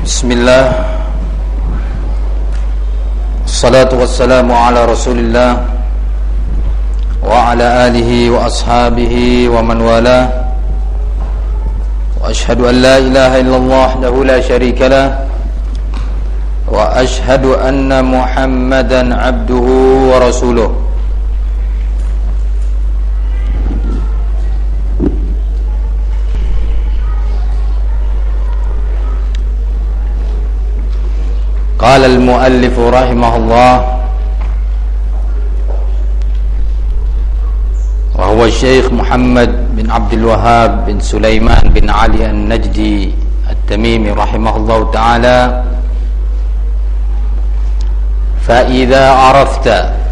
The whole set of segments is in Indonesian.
Bismillah. Assalatu wassalamu ala Rasulillah wa ala alihi wa ashabihi wa man wala. Wa ashhadu an la ilaha illallah wahdahu la syarika lah. Wa ashhadu anna Muhammadan abduhu wa rasuluh. قال المؤلف رحمه الله وهو الشيخ محمد بن عبد الوهاب بن سليمان بن علي النجدي التميمي رحمه الله تعالى فإذا عرفت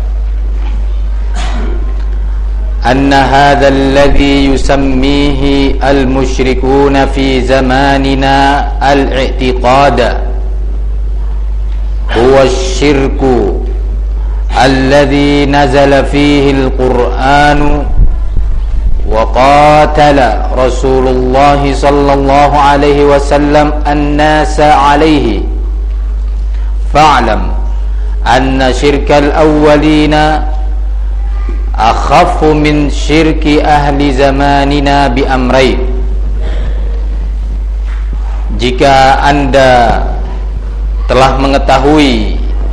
أن هذا الذي يسميه المشركون في زماننا الاعتقاد هو الشرك الذي نزل فيه القرآن وقاتل رسول الله صلى الله عليه وسلم الناس عليه فاعلم أن شرك الأولين أخف من شرك أهل زماننا بأمرين. Jika Anda telah mengetahui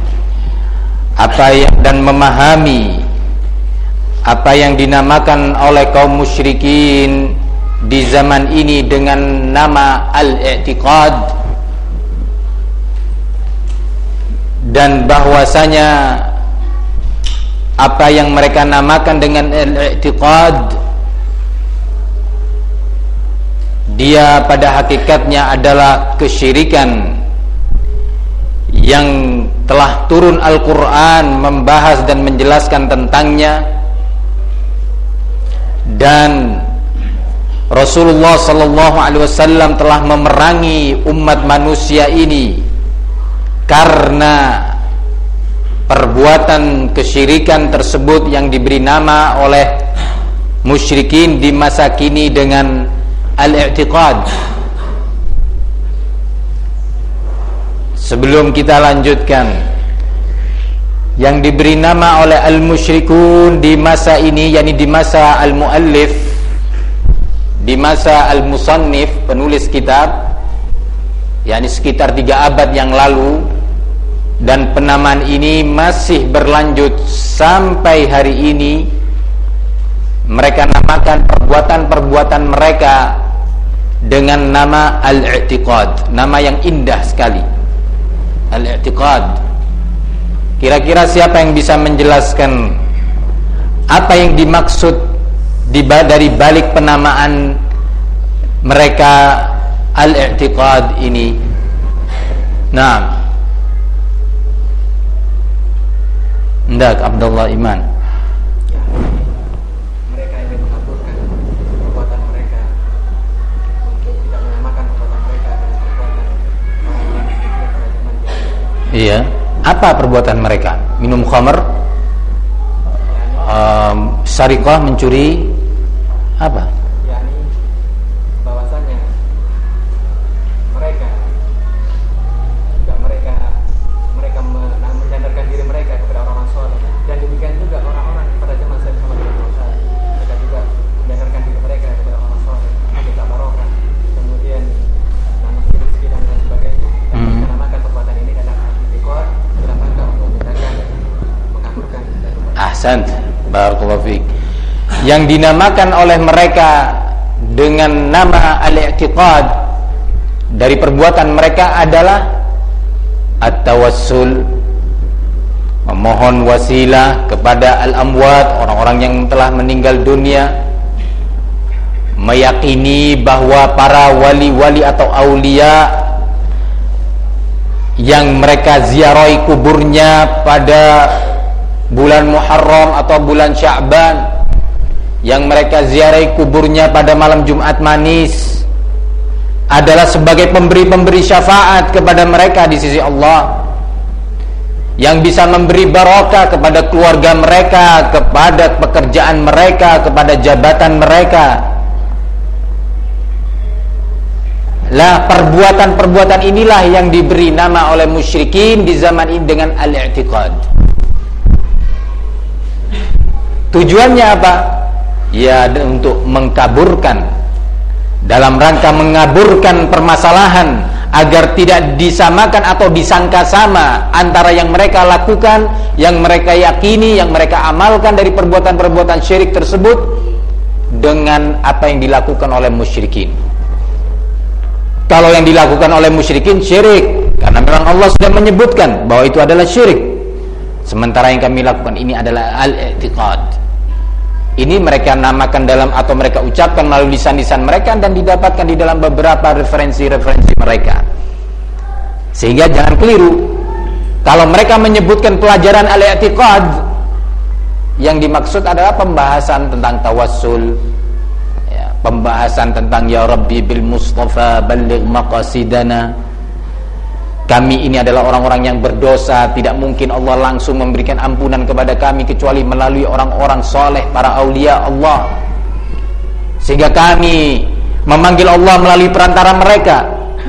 dan memahami apa yang dinamakan oleh kaum musyrikin di zaman ini dengan nama al-i'tiqad, dan bahwasanya apa yang mereka namakan dengan al-i'tiqad dia pada hakikatnya adalah kesyirikan yang telah turun Al-Quran membahas dan menjelaskan tentangnya, dan Rasulullah sallallahu alaihi wasallam telah memerangi umat manusia ini karena perbuatan kesyirikan tersebut yang diberi nama oleh musyrikin di masa kini dengan al-i'tiqad. Sebelum kita lanjutkan, yang diberi nama oleh al-musyrikun di masa ini, yakni di masa al-muallif, di masa al-musannif, penulis kitab, yakni sekitar 3 abad yang lalu, dan penamaan ini masih berlanjut sampai hari ini. Mereka namakan perbuatan-perbuatan mereka dengan nama al-i'tiqad, nama yang indah sekali, al-i'tiqad. Kira-kira siapa yang bisa menjelaskan apa yang dimaksud dari balik penamaan mereka al-i'tiqad ini? Nah, hendak Abdullah Iman. Mereka ingin mengaburkan perbuatan mereka untuk tidak menamakan perbuatan mereka dengan perbuatan orang-orang yang pada zaman jahiliyah. Iya. Apa perbuatan mereka? Minum khamr, syariqah, mencuri, apa? yakni bahwasanya mereka menyandarkan diri mereka kepada orang-orang saleh, dan demikian juga orang-orang pada zaman Sayyidina Muhammad SAW, mereka juga menyandarkan diri mereka kepada orang saleh, minta barokah, kemudian nama rezeki dan lain sebagainya. Dan mereka namakan perbuatan ini adalah i'tiqad dalam rangka untuk menjaga mengaburkan. Ahsan, barakallahu fiik. Yang dinamakan oleh mereka dengan nama al-i'tiqad dari perbuatan mereka adalah at-tawassul, memohon wasilah kepada al-amwat, orang-orang yang telah meninggal dunia, meyakini bahwa para wali-wali atau aulia yang mereka ziarahi kuburnya pada bulan Muharram atau bulan Sya'ban, yang mereka ziarahi kuburnya pada malam Jumat Manis, adalah sebagai pemberi-pemberi syafaat kepada mereka di sisi Allah, yang bisa memberi barokah kepada keluarga mereka, kepada pekerjaan mereka, kepada jabatan mereka. Lah perbuatan-perbuatan inilah yang diberi nama oleh musyrikin di zaman ini dengan al-i'tiqad. Tujuannya apa? Ya, untuk mengkaburkan, dalam rangka mengaburkan permasalahan agar tidak disamakan atau disangka sama antara yang mereka lakukan, yang mereka yakini, yang mereka amalkan dari perbuatan-perbuatan syirik tersebut dengan apa yang dilakukan oleh musyrikin. Kalau yang dilakukan oleh musyrikin syirik, karena memang Allah sudah menyebutkan bahwa itu adalah syirik. Sementara yang kami lakukan ini adalah al-i'tiqad. Ini mereka namakan dalam atau mereka ucapkan melalui lisan-lisan mereka dan didapatkan di dalam beberapa referensi-referensi mereka. Sehingga jangan keliru. Kalau mereka menyebutkan pelajaran al-i'tiqad, yang dimaksud adalah pembahasan tentang tawassul, ya, pembahasan tentang ya Rabbi bil Mustafa balligh maqasidana. Kami ini adalah orang-orang yang berdosa, tidak mungkin Allah langsung memberikan ampunan kepada kami kecuali melalui orang-orang soleh, para aulia Allah. Sehingga kami memanggil Allah melalui perantara mereka.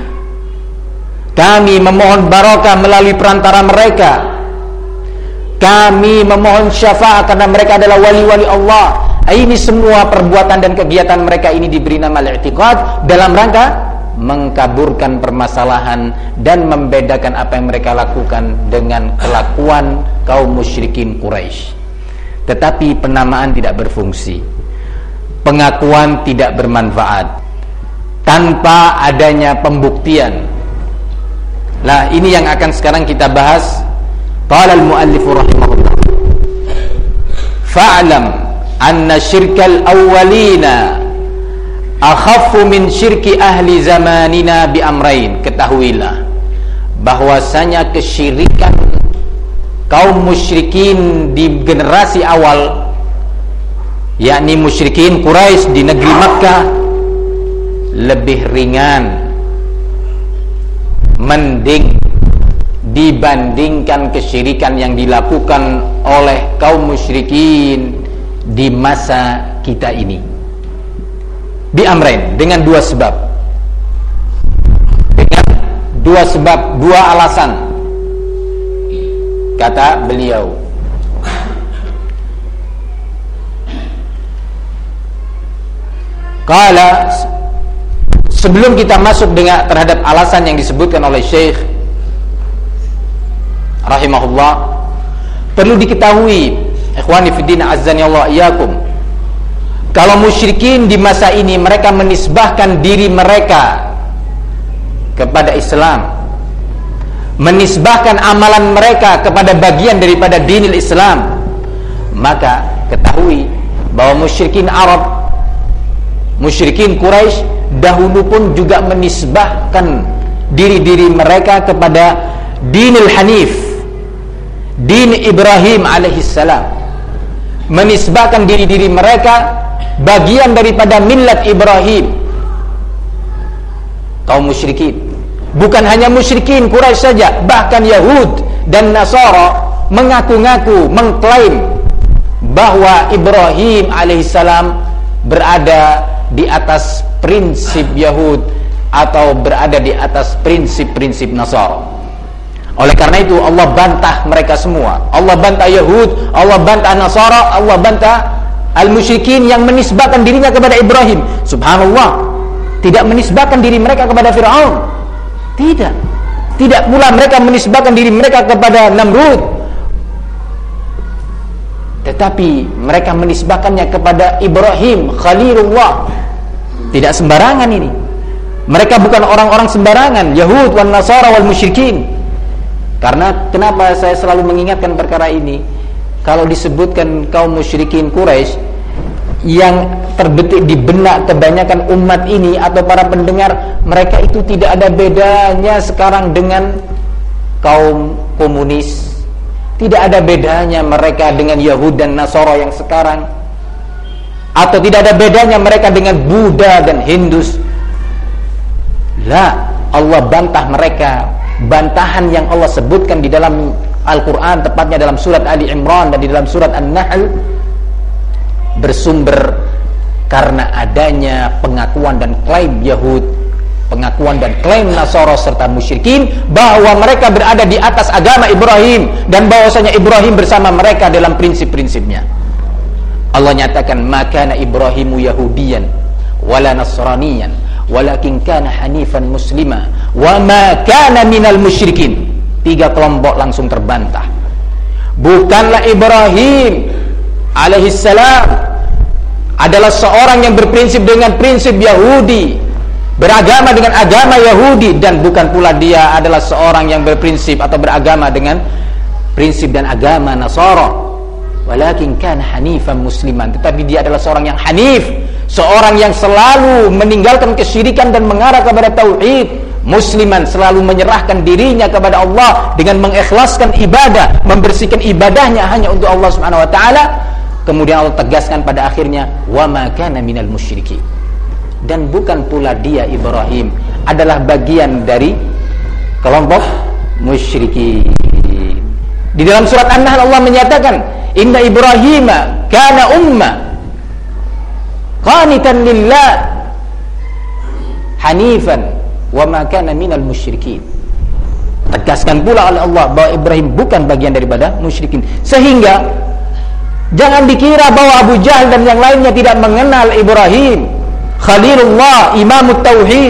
Kami memohon barokah melalui perantara mereka. Kami memohon syafaat karena mereka adalah wali-wali Allah. Ini semua perbuatan dan kegiatan mereka ini diberi nama al-i'tiqad dalam rangka mengkaburkan permasalahan dan membedakan apa yang mereka lakukan dengan kelakuan kaum musyrikin Quraisy. Tetapi penamaan tidak berfungsi, pengakuan tidak bermanfaat tanpa adanya pembuktian. Nah, ini yang akan sekarang kita bahas. Qala al-muallif rahimahullah, fa'lam anna syirkal awwalina akhaffu min syirki ahli zamanina bi amrain. Ketahuilah bahwasanya kesyirikan kaum musyrikin di generasi awal, yakni musyrikin Quraisy di negeri Makkah, lebih ringan, mending dibandingkan kesyirikan yang dilakukan oleh kaum musyrikin di masa kita ini. Bi amrain, dengan dua sebab. Dengan dua sebab, dua alasan. Kata beliau, qala, sebelum kita masuk dengan terhadap alasan yang disebutkan oleh Syekh rahimahullah, perlu diketahui, ikhwani fiddin azzani Allah iyyakum, kalau musyrikin di masa ini mereka menisbahkan diri mereka kepada Islam, menisbahkan amalan mereka kepada bagian daripada dinil Islam, maka ketahui bahwa musyrikin Arab, musyrikin Quraisy dahulu pun juga menisbahkan diri-diri mereka kepada dinil Hanif, din Ibrahim alaihissalam, menisbahkan diri-diri mereka bagian daripada millat Ibrahim. Kaum musyrikin, bukan hanya musyrikin Quraisy saja, bahkan Yahud dan Nasara mengaku-ngaku, mengklaim bahwa Ibrahim alaihissalam berada di atas prinsip Yahud atau berada di atas prinsip-prinsip Nasara. Oleh karena itu Allah bantah mereka semua. Allah bantah Yahud, Allah bantah Nasara, Allah bantah al-musyrikin yang menisbahkan dirinya kepada Ibrahim. Subhanallah, tidak menisbahkan diri mereka kepada Fir'aun. Tidak pula mereka menisbahkan diri mereka kepada Namrud. Tetapi mereka menisbahkannya kepada Ibrahim Khalilullah. Tidak sembarangan ini. Mereka bukan orang-orang sembarangan, Yahud wan Nasara wal musyrikin. Karena kenapa saya selalu mengingatkan perkara ini? Kalau disebutkan kaum musyrikin Quraisy yang terbetik di benak kebanyakan umat ini atau para pendengar, mereka itu tidak ada bedanya sekarang dengan kaum komunis. Tidak ada bedanya mereka dengan Yahud dan Nasara yang sekarang, atau tidak ada bedanya mereka dengan Buddha dan Hindus. La, Allah bantah mereka. Bantahan yang Allah sebutkan di dalam Al-Quran, tepatnya dalam surat Ali Imran dan di dalam surat An-Nahl, bersumber karena adanya pengakuan dan klaim Yahud pengakuan dan klaim Nasara serta musyrikin bahwa mereka berada di atas agama Ibrahim dan bahwasanya Ibrahim bersama mereka dalam prinsip-prinsipnya. Allah nyatakan, "Makana Ibrahimu Yahudiyan wala Nasraniyan walakin kana hanifan muslima wa ma kana minal musyrikin." 3 kelompok langsung terbantah. Bukanlah Ibrahim alaihissalam adalah seorang yang berprinsip dengan prinsip Yahudi, beragama dengan agama Yahudi, dan bukan pula dia adalah seorang yang berprinsip atau beragama dengan prinsip dan agama Nasara. Walakin kana hanifan musliman, tetapi dia adalah seorang yang hanif, seorang yang selalu meninggalkan kesyirikan dan mengarah kepada tauhid. Musliman, selalu menyerahkan dirinya kepada Allah dengan mengikhlaskan ibadah, membersihkan ibadahnya hanya untuk Allah Subhanahu wa taala. Kemudian Allah tegaskan pada akhirnya, wa ma kana minal musyrikin. Dan bukan pula dia Ibrahim adalah bagian dari kelompok musyrikin. Di dalam surat An-Nahl Allah menyatakan, inna Ibrahima kana ummah qanitan lillah hanifan wa ma kana minal musyrikin. Tegaskan pula oleh Allah bahwa Ibrahim bukan bagian daripada musyrikin. Sehingga jangan dikira bahwa Abu Jahal dan yang lainnya tidak mengenal Ibrahim Khalilullah, Imamut Tauhid,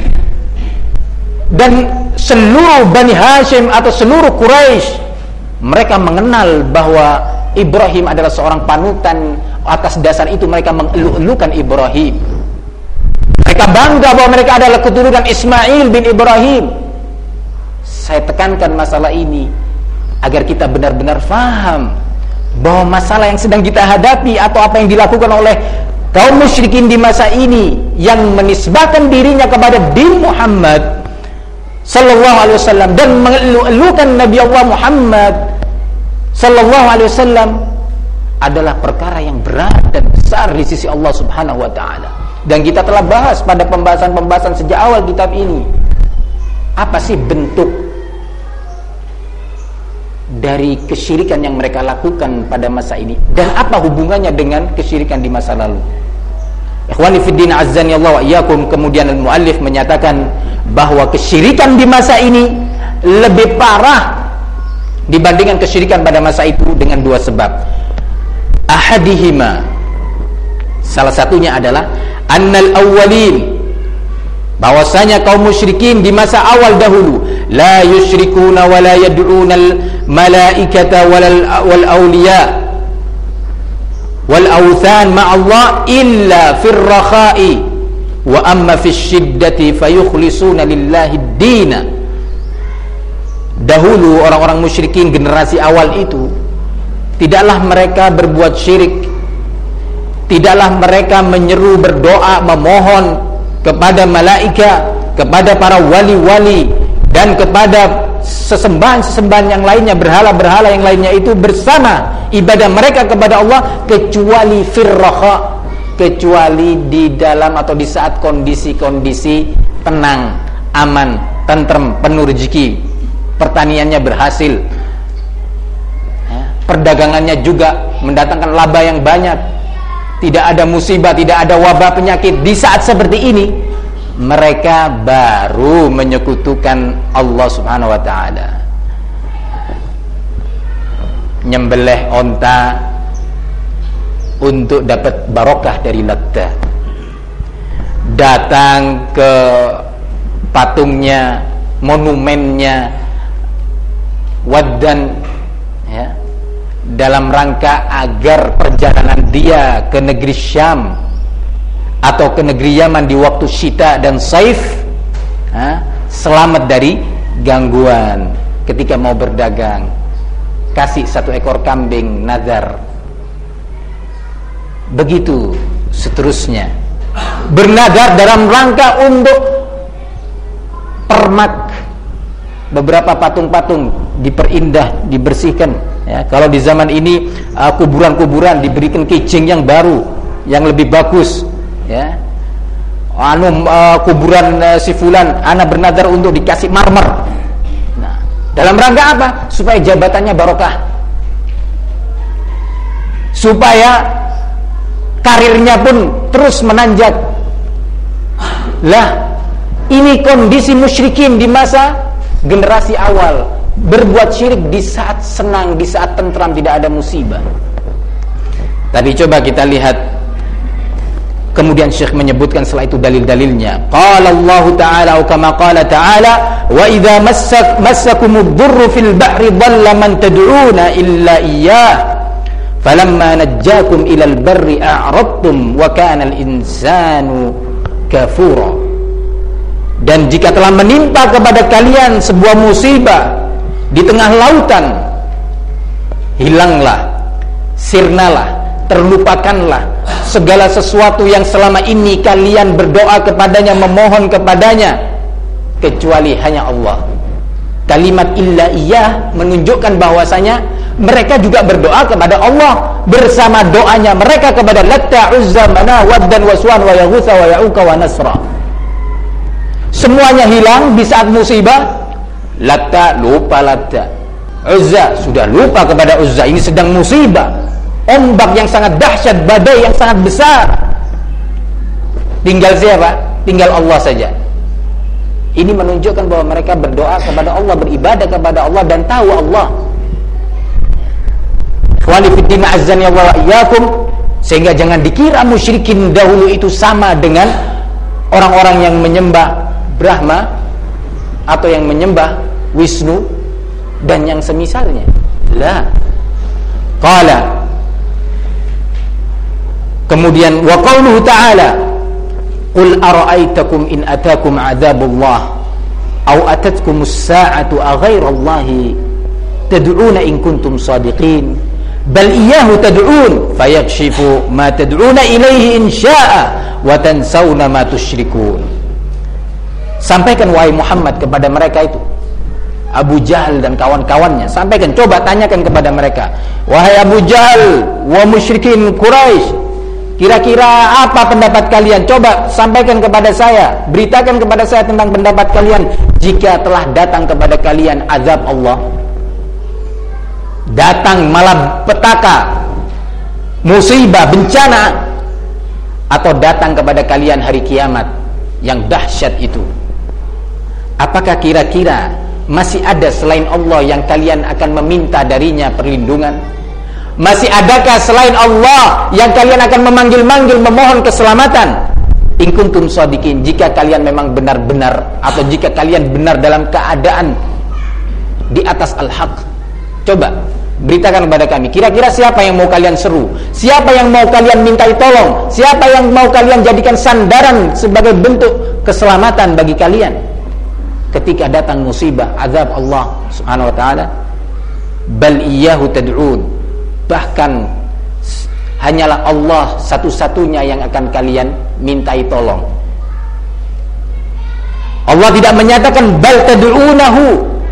dan seluruh Bani Hashim atau seluruh Quraisy. Mereka mengenal bahwa Ibrahim adalah seorang panutan. Atas dasar itu mereka mengeluh-elukan Ibrahim. Mereka bangga bahwa mereka adalah keturunan Ismail bin Ibrahim. Saya tekankan masalah ini agar kita benar-benar faham bahwa masalah yang sedang kita hadapi atau apa yang dilakukan oleh kaum musyrikin di masa ini yang menisbahkan dirinya kepada din Muhammad sallallahu alaihi wasallam dan mengeluh-elukan Nabi Allah Muhammad sallallahu alaihi wasallam adalah perkara yang berat dan besar di sisi Allah Subhanahu wa taala. Dan kita telah bahas pada pembahasan-pembahasan sejak awal kitab ini. Apa sih bentuk dari kesyirikan yang mereka lakukan pada masa ini, dan apa hubungannya dengan kesyirikan di masa lalu? Ikhwani fiddin azzani Allah wa iyyakum. Kemudian al-muallif menyatakan bahwa kesyirikan di masa ini lebih parah dibandingkan kesyirikan pada masa itu dengan 2 sebab. Ahadihima, salah satunya adalah annal awwalin, bahwasanya kaum musyrikin di masa awal dahulu la yusyrikuna wa la yad'unal malaikata wal awliya wal awthan ma'allah illa fir rakha'i wa amma fis shiddati fayukhlisuna lillahi ad-din. Dahulu orang-orang musyrikin generasi awal itu tidaklah mereka berbuat syirik, tidaklah mereka menyeru, berdoa, memohon kepada malaika, kepada para wali-wali, dan kepada sesembahan-sesembahan yang lainnya, berhala-berhala yang lainnya itu bersama ibadah mereka kepada Allah, kecuali firraha, kecuali di dalam atau di saat kondisi-kondisi tenang, aman, tentrem, penuh rezeki, pertaniannya berhasil, perdagangannya juga mendatangkan laba yang banyak, tidak ada musibah, tidak ada wabah penyakit. Di saat seperti ini mereka baru menyekutukan Allah Subhanahu wa taala. Nyembelih onta untuk dapat barokah dari Latta, datang ke patungnya, monumennya Waddan, ya, dalam rangka agar perjalanan dia ke negeri Syam atau ke negeri Yaman di waktu syita dan saif selamat dari gangguan ketika mau berdagang. Kasih 1 ekor kambing nazar. Begitu seterusnya, bernadar dalam rangka untuk permak. Beberapa patung-patung diperindah, dibersihkan, ya. Kalau di zaman ini kuburan-kuburan diberikan kijing yang baru, yang lebih bagus, ya. Kuburan si fulan ana bernadar untuk dikasih marmer. Nah, dalam rangka apa? Supaya jabatannya barokah, supaya karirnya pun terus menanjak. Lah, Ini kondisi musyrikin di masa generasi awal, berbuat syirik di saat senang, di saat tentram, tidak ada musibah. Tapi coba kita lihat kemudian Syekh menyebutkan setelah itu dalil-dalilnya. Qala Allah Ta'ala kama qala Ta'ala, wa idza massakumud durru fil bahri dhalla man tad'una illa iyyah falamma najjakum ilal barri a'radtum wa kana al-insanu kafura. Dan jika telah menimpa kepada kalian sebuah musibah di tengah lautan, hilanglah, sirnalah, terlupakanlah segala sesuatu yang selama ini kalian berdoa kepadanya, memohon kepadanya, kecuali hanya Allah. Kalimat illa iyyah menunjukkan bahwasanya mereka juga berdoa kepada Allah bersama doanya mereka kepada Latta, Uzza, Manah, Waddan, Waswan, wa Yaghutsa, wa Ya'uqa, wa Nasra. Semuanya hilang di saat musibah. Latta lupa Latta, Uzza sudah lupa kepada Uzza, ini sedang musibah, ombak yang sangat dahsyat, badai yang sangat besar. Tinggal siapa? Tinggal Allah saja. Ini menunjukkan bahwa mereka berdoa kepada Allah, beribadah kepada Allah dan tahu Allah. Ikhwani fiddin azzani Allah wa iyyakum. Sehingga jangan dikira musyrikin dahulu itu sama dengan orang-orang yang menyembah Brahma atau yang menyembah Wisnu dan yang semisalnya. La. Qala. Kemudian wa qauluhu ta'ala, qul ara'aytakum in atakum 'adzabullah aw atatkumus sa'atu aghairallahi tad'una in kuntum shadiqin bal iyyahu tad'un fayakshifu ma tad'una ilaihi in syaa'a wa tansawna ma tusyrikun. Sampaikan wahai Muhammad kepada mereka itu, Abu Jahal dan kawan-kawannya, sampaikan, coba tanyakan kepada mereka, wahai Abu Jahal wa musyrikin Quraisy, kira-kira apa pendapat kalian? Coba sampaikan kepada saya, beritakan kepada saya tentang pendapat kalian jika telah datang kepada kalian azab Allah, datang malapetaka, musibah, bencana, atau datang kepada kalian hari kiamat yang dahsyat itu. Apakah kira-kira masih ada selain Allah yang kalian akan meminta darinya perlindungan? Masih adakah selain Allah yang kalian akan memanggil-manggil, memohon keselamatan? In kuntum shadiqin, jika kalian memang benar-benar, atau jika kalian benar dalam keadaan di atas al-haq. Coba beritakan kepada kami, kira-kira siapa yang mau kalian seru? Siapa yang mau kalian mintai tolong? Siapa yang mau kalian jadikan sandaran sebagai bentuk keselamatan bagi kalian ketika datang musibah, azab Allah Subhanahu wa taala? Bal iyyahu tad'un, bahkan hanyalah Allah satu-satunya yang akan kalian mintai tolong. Allah tidak menyatakan bal tad'unahu,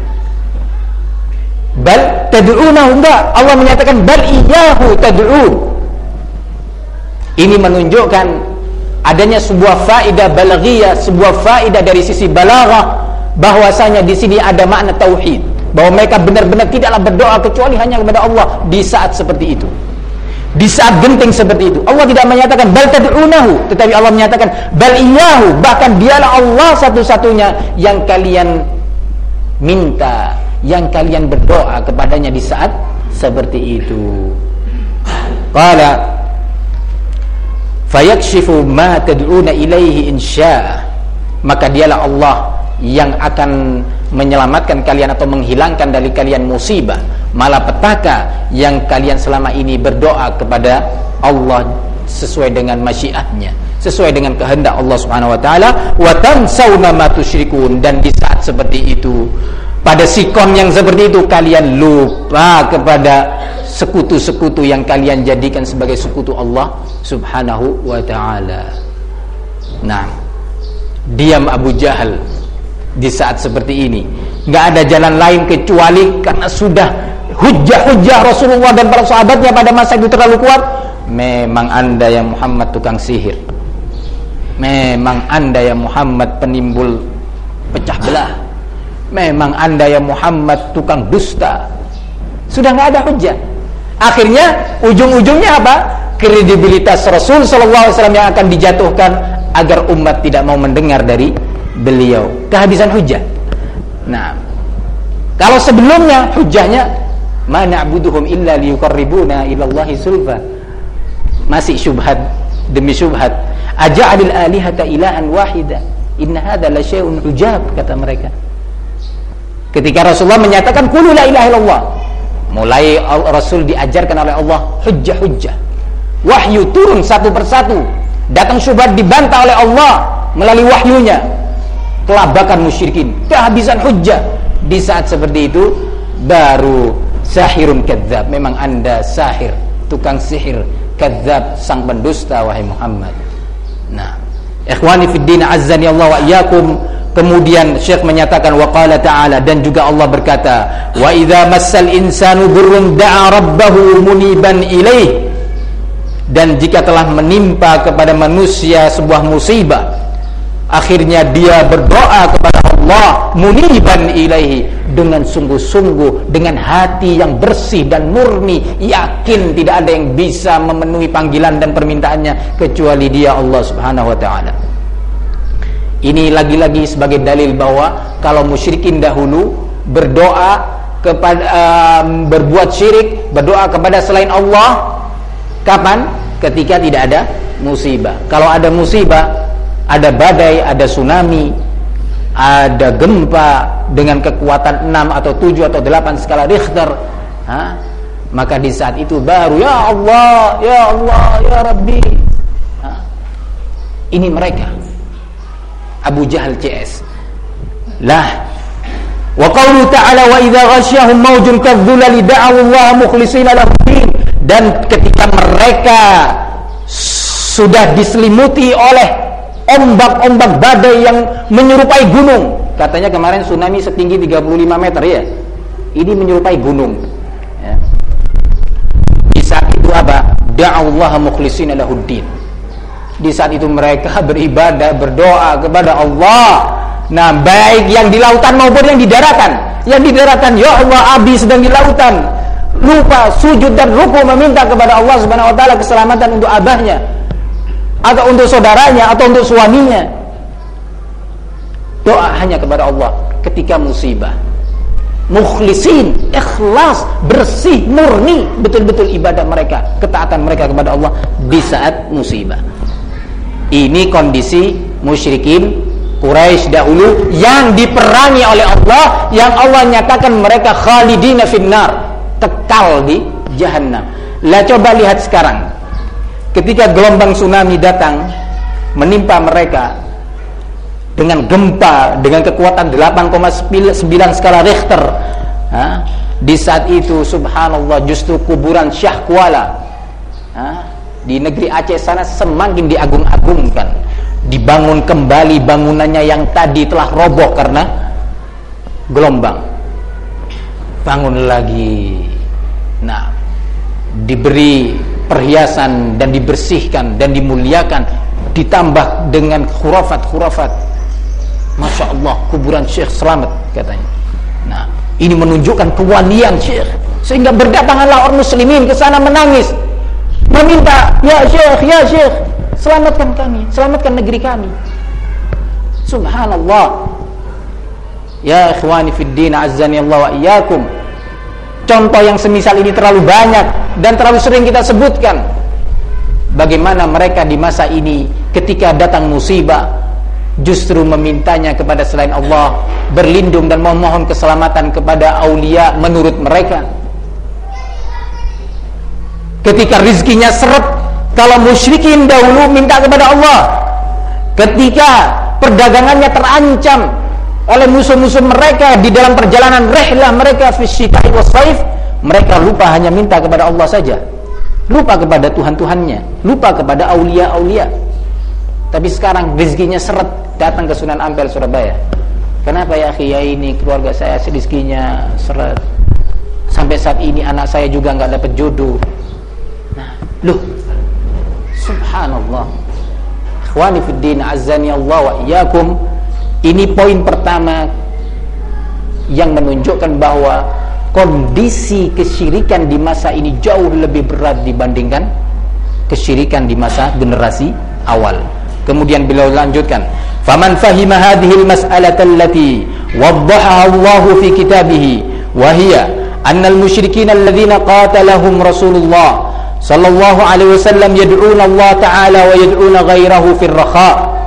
bal tad'unahu, enggak. Allah menyatakan bal iyyahu tad'un. Ini menunjukkan adanya sebuah faedah balaghiyah, sebuah faedah dari sisi balaghah, bahwasanya di sini ada makna tauhid, bahwa mereka benar-benar tidaklah berdoa kecuali hanya kepada Allah di saat seperti itu, di saat genting seperti itu. Allah tidak menyatakan bal tad'unahu, tetapi Allah menyatakan bal iyyahu, bahkan dialah Allah satu-satunya yang kalian minta, yang kalian berdoa kepadanya di saat seperti itu. Qala fayakshifu ma tad'una ilaihi insya'a, maka dialah Allah yang akan menyelamatkan kalian atau menghilangkan dari kalian musibah, malapetaka yang kalian selama ini berdoa kepada Allah sesuai dengan masyiatnya, sesuai dengan kehendak Allah Subhanahu wa taala. Wa tansawna ma tusyrikun, dan di saat seperti itu, pada sikon yang seperti itu, kalian lupa kepada sekutu-sekutu yang kalian jadikan sebagai sekutu Allah Subhanahu wa taala. Nah, diam Abu Jahal di saat seperti ini. Nggak ada jalan lain kecuali karena sudah hujah-hujah Rasulullah dan para sahabatnya pada masa itu terlalu kuat. Memang anda ya Muhammad tukang sihir, memang anda ya Muhammad penimbul pecah belah, memang anda ya Muhammad tukang dusta. Sudah nggak ada hujah. Akhirnya ujung-ujungnya apa? Kredibilitas Rasul SAW yang akan dijatuhkan agar umat tidak mau mendengar dari beliau, kehabisan hujjah. Nah, kalau sebelumnya hujjahnya ma na'buduhum illa liyuqarribuna ila Allahi zulfa, masih syubhat demi syubhat. Aja'alil alihata ilahan wahida inna hadza la syai'un ujab, kata mereka. Ketika Rasulullah menyatakan qul la ilaha illallah, mulai Rasul diajarkan oleh Allah hujjah-hujjah. Wahyu turun satu persatu, datang syubhat dibantah oleh Allah melalui wahyunya. Kelabakan musyrikin, kehabisan hujjah. Di saat seperti itu baru sahirun kadzdzab, memang Anda sahir, tukang sihir, kadzdzab, sang pendusta wahai Muhammad. Nah, ikhwani fid din azzani Allah wa iyyakum. Kemudian Syekh menyatakan wa qala ta'ala, dan juga Allah berkata, wa idza massal insanu durrun da'a rabbahu muniban ilaih. Dan jika telah menimpa kepada manusia sebuah musibah, akhirnya dia berdoa kepada Allah muniban ilaihi, dengan sungguh-sungguh, dengan hati yang bersih dan murni, yakin tidak ada yang bisa memenuhi panggilan dan permintaannya kecuali Dia, Allah Subhanahu wa taala. Ini lagi-lagi sebagai dalil bahwa kalau musyrikin dahulu berdoa kepada berbuat syirik, berdoa kepada selain Allah, kapan? Ketika tidak ada musibah. Kalau ada musibah, ada badai, ada tsunami, ada gempa dengan kekuatan 6 atau 7 atau 8 skala Richter, maka di saat itu baru ya Allah, ya Allah, ya Rabbi. Ini mereka Abu Jahal CS lah. Wa qawlu ta'ala wa idza ghasyahum mawjun kadzulali da'u Allah mukhlishina lahu din. Dan ketika mereka sudah diselimuti oleh ombak-ombak badai yang menyerupai gunung, katanya kemarin tsunami setinggi 35 meter ya, ini menyerupai gunung ya. Di saat itu apa? Da'u Allah mukhlishina lahu din. Di saat itu mereka beribadah, berdoa kepada Allah. Nah, baik yang di lautan maupun yang di daratan. Yang di daratan, ya Allah, Abi sedang di lautan, lupa sujud dan ruku meminta kepada Allah Subhanahu wa taala keselamatan untuk abahnya atau untuk saudaranya atau untuk suaminya. Doa hanya kepada Allah ketika musibah. Mukhlisin, ikhlas, bersih, murni, betul-betul ibadah mereka, ketaatan mereka kepada Allah di saat musibah. Ini kondisi musyrikin Quraisy dahulu yang diperangi oleh Allah, yang Allah nyatakan mereka khalidina finnar, kekal di jahannam. Lah coba lihat sekarang, ketika gelombang tsunami datang menimpa mereka dengan gempa dengan kekuatan 8,9 skala Richter, di saat itu subhanallah justru kuburan Syah Kuala di negeri Aceh sana semakin diagung-agungkan, dibangun kembali bangunannya yang tadi telah roboh karena gelombang, bangun lagi. Nah, diberi perhiasan dan dibersihkan dan dimuliakan, ditambah dengan khurafat-khurafat. Masya Allah, kuburan Syekh selamat katanya. Nah, ini menunjukkan kewalian Syekh, sehingga berdatanganlah orang muslimin ke sana menangis, meminta, ya Syekh, selamatkan kami, selamatkan negeri kami. Subhanallah. Ya ikhwani fid din azzani Allah wa iyyakum. Contoh yang semisal ini terlalu banyak dan terlalu sering kita sebutkan. Bagaimana mereka di masa ini ketika datang musibah justru memintanya kepada selain Allah, berlindung dan memohon keselamatan kepada aulia menurut mereka. Ketika rizkinya seret, kalau musyrikin dahulu minta kepada Allah. Ketika perdagangannya terancam oleh musuh-musuh mereka di dalam perjalanan rihlah mereka fi syita'i was-saif, mereka lupa hanya minta kepada Allah saja, lupa kepada Tuhan-Tuhannya, lupa kepada aulia-aulia. Tapi sekarang rizkinya seret, datang ke Sunan Ampel Surabaya. Kenapa ya akhi, ya ini keluarga saya rizkinya seret, sampai saat ini anak saya juga nggak dapat jodoh. Nah, loh, subhanallah. Ikhwani fid din azzani Allah wa iyyakum. Ini poin pertama yang menunjukkan bahwa kondisi kesyirikan di masa ini jauh lebih berat dibandingkan kesyirikan di masa generasi awal. Kemudian beliau lanjutkan, Faman fahima hadhihi al-mas'alata allati waddahaha Allah fi kitabih wa hiya anna al-musyrikin alladhina qatalahum Rasulullah sallallahu alaihi wasallam yad'una Allah ta'ala wa yad'una ghayrahu fi ar-rakha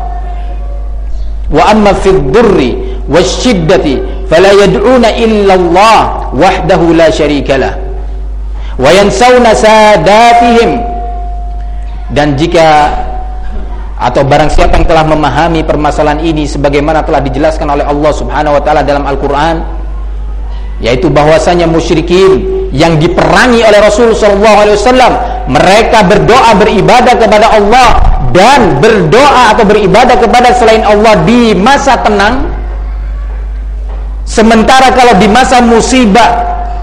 wa amma fi ad-durri wash-shiddati fala yad'una illa Allah wahdahu la syarika lah wa yansawna sadatihim. Dan jika atau barang siapa yang telah memahami permasalahan ini sebagaimana telah dijelaskan oleh Allah Subhanahu wa taala dalam Al-Qur'an, yaitu bahwasanya musyrikin yang diperangi oleh Rasul sallallahu alaihi wasallam, mereka berdoa beribadah kepada Allah dan berdoa atau beribadah kepada selain Allah di masa tenang, sementara kalau di masa musibah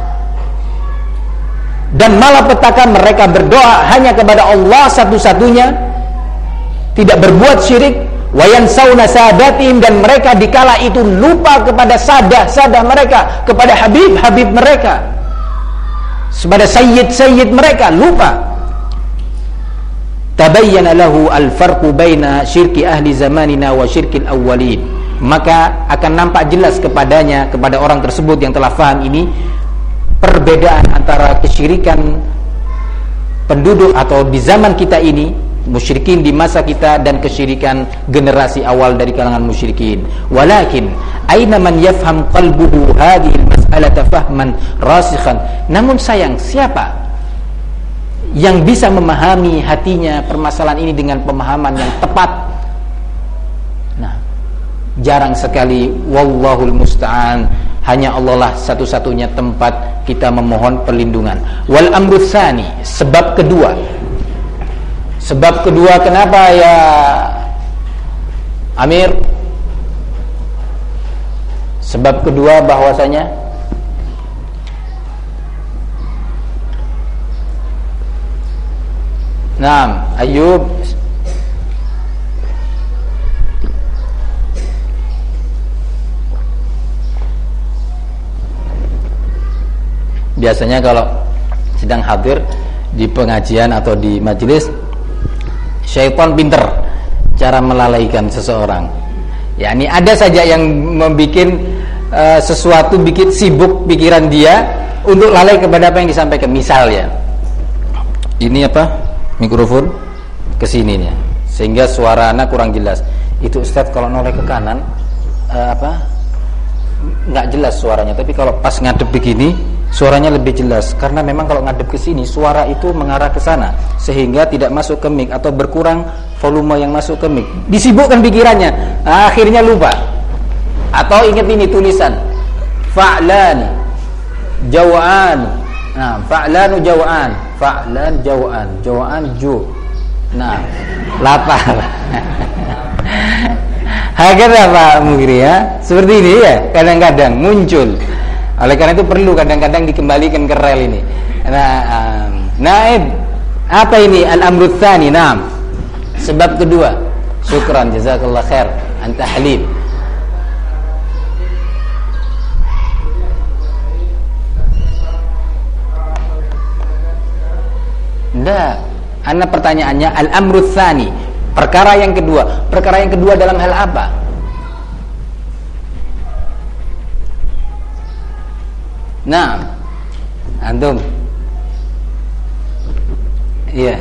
dan malapetaka mereka berdoa hanya kepada Allah satu-satunya, tidak berbuat syirik. Wa yansawna sadatihim, dan mereka dikala itu lupa kepada sadah mereka, kepada habib mereka, kepada sayyid mereka, lupa. Tabayyana lahu al-farqu baina syirki ahli zamanina wa syirkil awwalin. Maka akan nampak jelas kepadanya, kepada orang tersebut yang telah faham ini, perbedaan antara kesyirikan penduduk atau di zaman kita ini, musyrikin di masa kita, dan kesyirikan generasi awal dari kalangan musyrikin. Walakin aina man yafham qalbuhu hadhihi al-mas'alata fahman rasikhan. Namun sayang, siapa yang bisa memahami hatinya permasalahan ini dengan pemahaman yang tepat? Nah, jarang sekali. Wallahul musta'an. Hanya Allah lah satu-satunya tempat kita memohon perlindungan. Wal amru tsani, sebab kedua. Sebab kedua, kenapa ya Amir? Sebab kedua bahwasanya Naam, Ayub. Biasanya kalau sedang hadir di pengajian atau di majelis, syaitan pinter cara melalaikan seseorang. Ya, ini ada saja yang membuat sesuatu, bikin sibuk pikiran dia untuk lalai kepada apa yang disampaikan. Misal ya, ini apa, mikrofon kesini nih, sehingga suara anak kurang jelas. Itu Ustaz kalau noleh ke kanan nggak jelas suaranya, tapi kalau pas ngadep begini suaranya lebih jelas, karena memang kalau ngadep ke sini suara itu mengarah ke sana sehingga tidak masuk ke mic atau berkurang volume yang masuk ke mic. Disibukkan pikirannya, akhirnya lupa. Atau ingat ini tulisan fa'lan jawaan. Nah, fa'lanu jawaan, fa'lan jawaan, jawaan ju. Nah, lapar. Hakikatnya Pak Mugri ya, seperti ini ya, kadang-kadang muncul. Oleh karena itu perlu kadang-kadang dikembalikan ke rel ini. Nah, Naib, apa ini al-amru tsani? Naam. Sebab kedua. Syukran, jazakallah khair. Anta halim. Enggak. Ana pertanyaannya al-amru tsani. Perkara yang kedua. Perkara yang kedua dalam hal apa? Nah, antum, iya,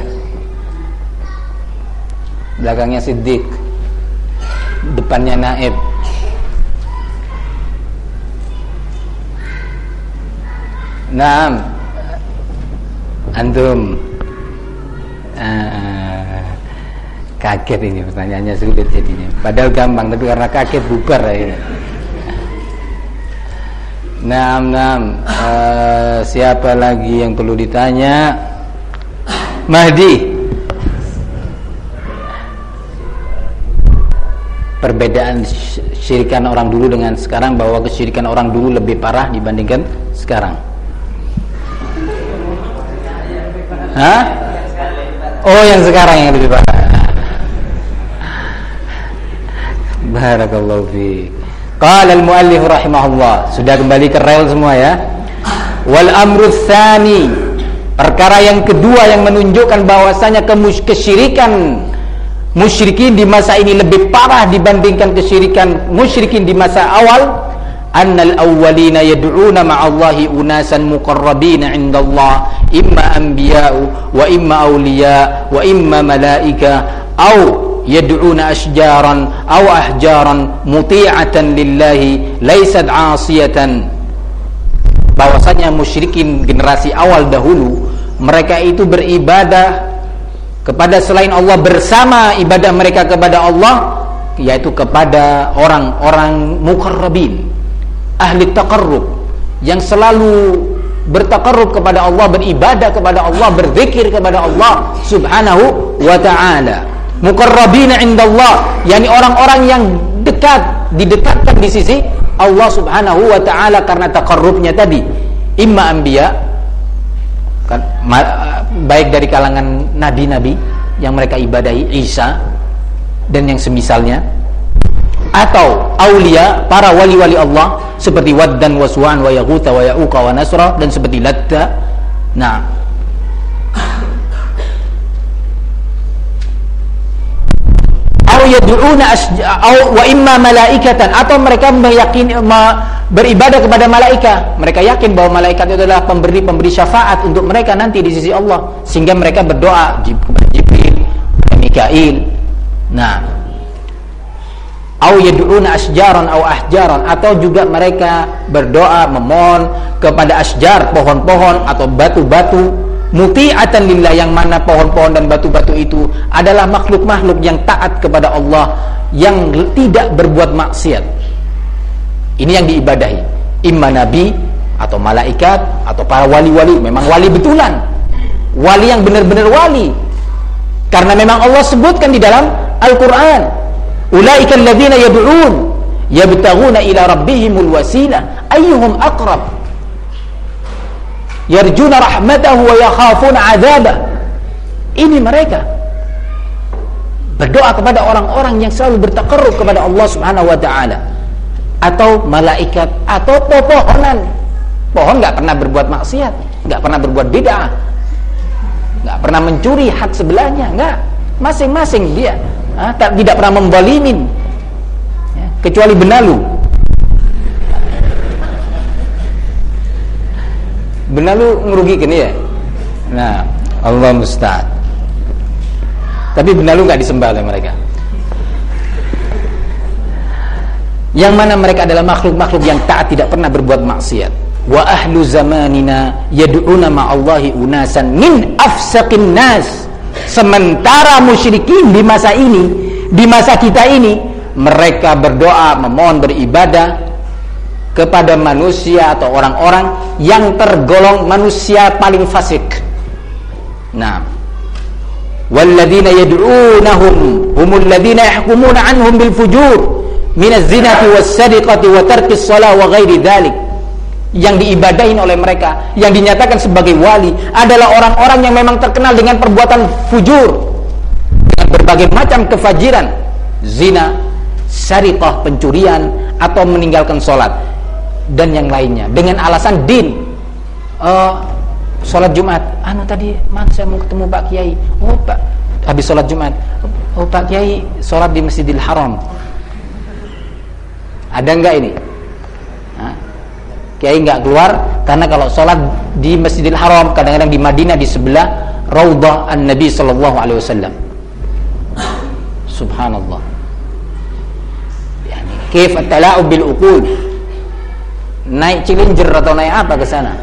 belakangnya Siddiq, depannya Naib. Nah, antum, kaget ini pertanyaannya, sulit jadinya. Padahal gampang, tapi karena kaget bubar ini. Siapa lagi yang perlu ditanya? Mahdi. Perbedaan syirikan orang dulu dengan sekarang, bahwa kesyirikan orang dulu lebih parah dibandingkan sekarang. Hah? Oh, yang sekarang yang lebih parah. Barakallahu fiik. Qala al-muallif rahimahullah. Sudah kembali ke rel semua ya. Wal amru tsani, perkara yang kedua yang menunjukkan bahwasanya kesyirikan musyrikin di masa ini lebih parah dibandingkan kesyirikan musyrikin di masa awal, annal awwalina yad'una ma'allahi unasan muqarrabina 'indallah imma anbiya'u wa imma awliya wa imma malaika aw yad'una ashjaran aw ahjaran muti'atan lillahi laysat 'asiyatan. Bahwasanya musyrikin generasi awal dahulu, mereka itu beribadah kepada selain Allah bersama ibadah mereka kepada Allah, yaitu kepada orang-orang muqarrabin, ahli taqarrub, yang selalu bertaqarrub kepada Allah, beribadah kepada Allah, berzikir kepada Allah subhanahu wa ta'ala. Muqarrabina indallah, yakni orang-orang yang didekatkan di sisi Allah subhanahu wa ta'ala karena taqarrubnya tadi. Imma anbiya, baik dari kalangan nabi-nabi yang mereka ibadahi, Isa dan yang semisalnya, atau aulia, para wali-wali Allah seperti Wad dan Waswan wa Yaghutha wa Ya'uqa wa Nasra, dan seperti Latta. Nah, au yad'una wa imma malaikatan, atau mereka meyakini beribadah kepada malaikat. Mereka yakin bahwa malaikat itu adalah pemberi syafaat untuk mereka nanti di sisi Allah, sehingga mereka berdoa kepada Jibril, Mikail. Nah, au yad'una asjaran au ahjaran, atau juga mereka berdoa memohon kepada asjar, pohon-pohon atau batu-batu, muti'atan lillah, yang mana pohon-pohon dan batu-batu itu adalah makhluk-makhluk yang taat kepada Allah, yang tidak berbuat maksiat. Ini yang diibadahi, imma nabi atau malaikat atau para wali-wali. Memang wali betulan, wali yang benar-benar wali, karena memang Allah sebutkan di dalam Al-Quran, ulaika alladzina yad'un yabtaghuna ila rabbihimul wasilah ayyuhum aqrab yarjuna rahmatahu wa yakhafuna 'adzabah. Ini mereka berdoa kepada orang-orang yang selalu bertaqarrub kepada Allah subhanahu wa ta'ala, atau malaikat, atau pepohonan. Pohon nggak pernah berbuat maksiat, nggak pernah berbuat bid'ah, nggak pernah mencuri hak sebelahnya, nggak. Masing-masing dia tidak pernah membalimin, ya, kecuali benalu. Benalu ngerugikan ya. Nah, Allah musta'an. Tapi benalu nggak disembah oleh mereka. Yang mana mereka adalah makhluk-makhluk yang taat, tidak pernah berbuat maksiat. Wa ahlu zamanina yad'una ma'allahi unasan min afsaqin nas. Sementara musyrikin di masa ini, di masa kita ini, mereka berdoa, memohon, beribadah kepada manusia atau orang-orang yang tergolong manusia paling fasik. Nah, walladzina yad'unahum humul ladzina yahkumuna anhum bil fujur minaz zinati was sadiqati wa tarkis shalah wa ghairi dzalik. Yang diibadahin oleh mereka, yang dinyatakan sebagai wali, adalah orang-orang yang memang terkenal dengan perbuatan fujur, dengan berbagai macam kefajiran, zina, sariqah, pencurian, atau meninggalkan sholat, dan yang lainnya, dengan alasan din. Sholat Jumat, tadi saya mau ketemu Pak Kiai. Oh Pak, habis sholat Jumat, oh Pak Kiai sholat di Masjidil Haram. Ada enggak ini? Kiai enggak keluar, karena kalau sholat di Masjidil Haram, kadang-kadang di Madinah di sebelah Raudhah An-Nabi sallallahu alaihi wasallam. Subhanallah. Yani kif at-tala'ub bil uqul. Naik cilinjer atau naik apa ke sana?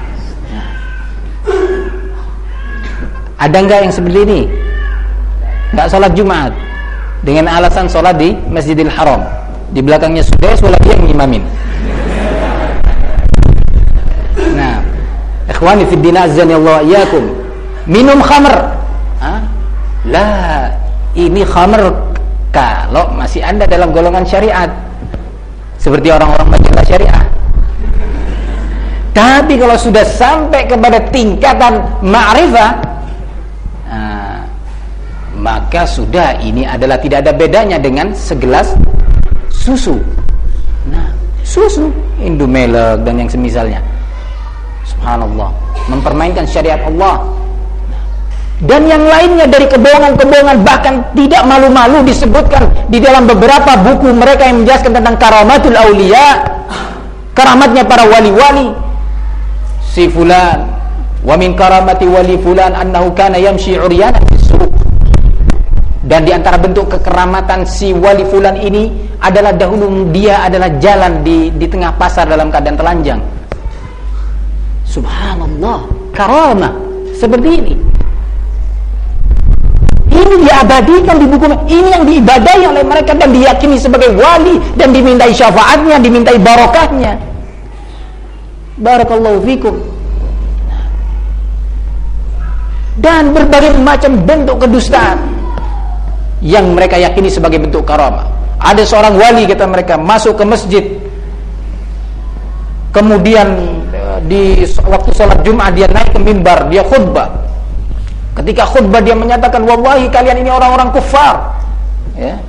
Ada enggak yang seperti ini? Enggak sholat Jumat dengan alasan sholat di Masjidil Haram. Di belakangnya sudah sholat dia ngimamin. Nah, ikhwani fid din azza wa iyyakum, minum khamr. Lah, ini khamr kalau masih Anda dalam golongan syariat, seperti orang-orang majalah syariah. Tapi kalau sudah sampai kepada tingkatan ma'rifah, maka sudah ini adalah tidak ada bedanya dengan segelas susu. Nah, susu Indomelek dan yang semisalnya. Subhanallah, mempermainkan syariat Allah. Dan yang lainnya dari kebohongan-kebohongan, bahkan tidak malu-malu disebutkan di dalam beberapa buku mereka yang menjelaskan tentang karamatul aulia, karamatnya para wali-wali. Si fulan, wa min karamati wali fulan annahu kana yamshi uryanan fis suq. Dan di antara bentuk kekeramatan si wali fulan ini adalah dahulu dia adalah jalan di tengah pasar dalam keadaan telanjang. Subhanallah, karamah seperti ini. Ini diabadikan di buku, ini yang diibadahi oleh mereka dan diyakini sebagai wali dan dimintai syafaatnya, dimintai barokahnya. Barakallahu fikum. Dan berbagai macam bentuk kedustaan yang mereka yakini sebagai bentuk karamah. Ada seorang wali, kata mereka, masuk ke masjid, kemudian di waktu sholat Jumat dia naik ke mimbar, dia khutbah. Ketika khutbah dia menyatakan, wallahi kalian ini orang-orang kufar, ya.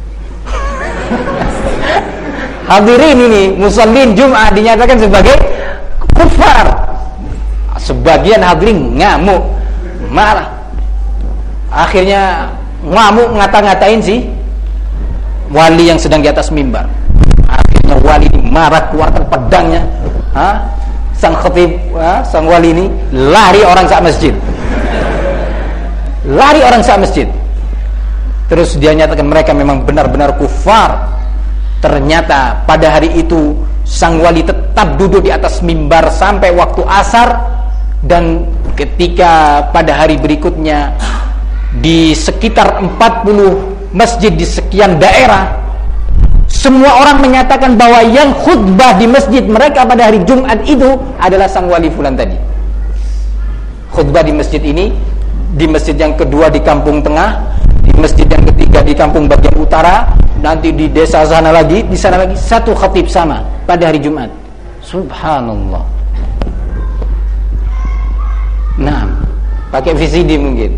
Hadirin ini musallin Jumat dinyatakan sebagai kufar. Sebagian hadirin ngamuk, marah. Akhirnya ngamuk ngata-ngatain si wali yang sedang di atas mimbar. Akhirnya wali ini marah, keluarkan pedangnya. Sang khatib, sang wali ini lari orang sak masjid. Lari orang sak masjid. Terus dia nyatakan mereka memang benar-benar kufar. Ternyata pada hari itu sang wali tetap duduk di atas mimbar sampai waktu asar. Dan ketika pada hari berikutnya di sekitar 40 masjid di sekian daerah, semua orang menyatakan bahwa yang khutbah di masjid mereka pada hari Jumat itu adalah sang wali fulan tadi. Khutbah di masjid ini, di masjid yang kedua di kampung tengah, di masjid yang ketiga di kampung bagian utara, nanti di desa sana lagi, di sana lagi, satu khatib sama pada hari Jumat. Subhanallah. Nah, pakai VCD mungkin.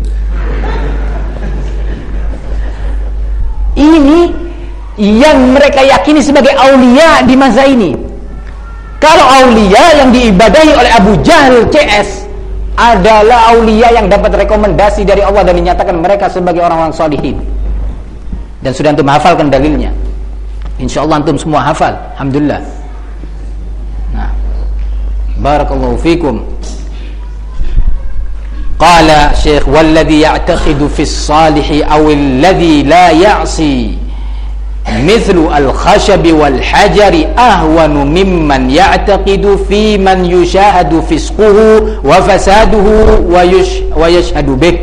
Ini yang mereka yakini sebagai aulia di masa ini. Kalau aulia yang diibadahi oleh Abu Jahal CS adalah aulia yang dapat rekomendasi dari Allah dan dinyatakan mereka sebagai orang-orang salihin. Dan sudah antum hafalkan dalilnya. Insyaallah antum semua hafal. Alhamdulillah. Nah, barakallahu fikum. Qala Syekh, walladhi ya'taqidu fis salihi aw alladhi la ya'si mithlu al-khashabi wal hajari ahwanu mimman ya'taqidu fi man yushahadu fisquhu wa fasaduhu wa yashhadu bih.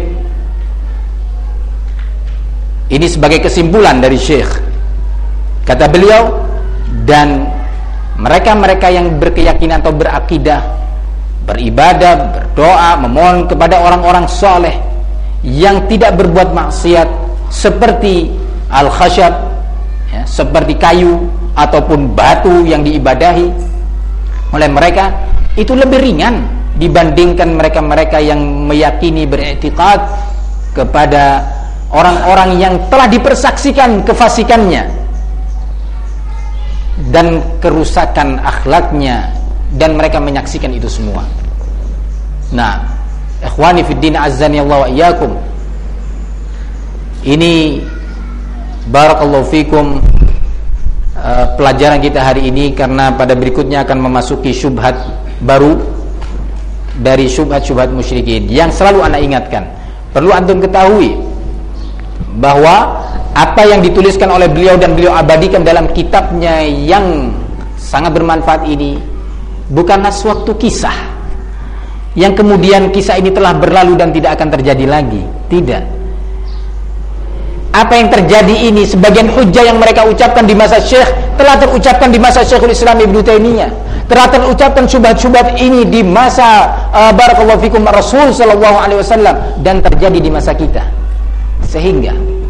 Ini sebagai kesimpulan dari Syekh. Kata beliau, dan mereka-mereka yang berkeyakinan atau berakidah, beribadah, berdoa, memohon kepada orang-orang soleh yang tidak berbuat maksiat seperti al-khashab, ya, seperti kayu ataupun batu yang diibadahi oleh mereka, itu lebih ringan dibandingkan mereka-mereka yang meyakini, beriktikad kepada orang-orang yang telah dipersaksikan kefasikannya dan kerusakan akhlaknya, dan mereka menyaksikan itu semua. Nah, ikhwani fiddin azzani Allah wa iyyakum, ini barakallahu fikum pelajaran kita hari ini, karena pada berikutnya akan memasuki syubhat baru dari syubhat-syubhat musyrikin yang selalu ana ingatkan. Perlu antum ketahui bahwa apa yang dituliskan oleh beliau dan beliau abadikan dalam kitabnya yang sangat bermanfaat ini bukanlah suatu kisah yang kemudian kisah ini telah berlalu dan tidak akan terjadi lagi. Tidak. Apa yang terjadi ini, sebagian hujjah yang mereka ucapkan di masa Syekh telah terucapkan di masa Syekhul Islam Ibnu Taimiyah, telah terucapkan syubhat-syubhat ini di masa barakallahu fikum Rasul sallallahu alaihi wasallam, dan terjadi di masa kita. Sehingga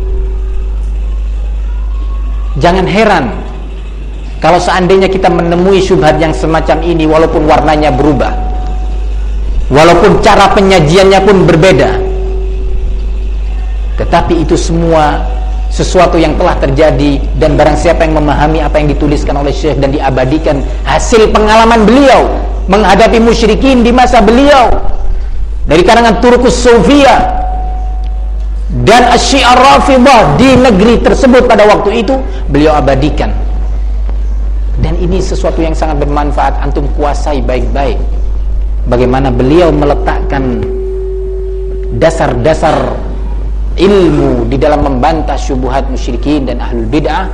jangan heran kalau seandainya kita menemui syubhat yang semacam ini, walaupun warnanya berubah, walaupun cara penyajiannya pun berbeda, tetapi itu semua sesuatu yang telah terjadi, dan barang siapa yang memahami apa yang dituliskan oleh Syekh dan diabadikan hasil pengalaman beliau menghadapi musyrikin di masa beliau dari kalangan Turkus Sufiyah, dan Syiah Rafidhah di negeri tersebut pada waktu itu beliau abadikan. Dan ini sesuatu yang sangat bermanfaat, antum kuasai baik-baik bagaimana beliau meletakkan dasar-dasar ilmu di dalam membantah syubhat musyrikin dan ahlul bid'ah,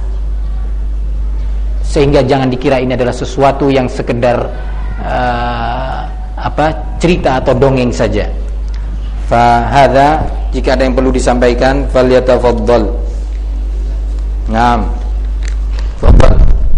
sehingga jangan dikira ini adalah sesuatu yang sekedar cerita atau dongeng saja. Fahadha, jika ada yang perlu disampaikan falyatafaddal. Naam. Tafadhal.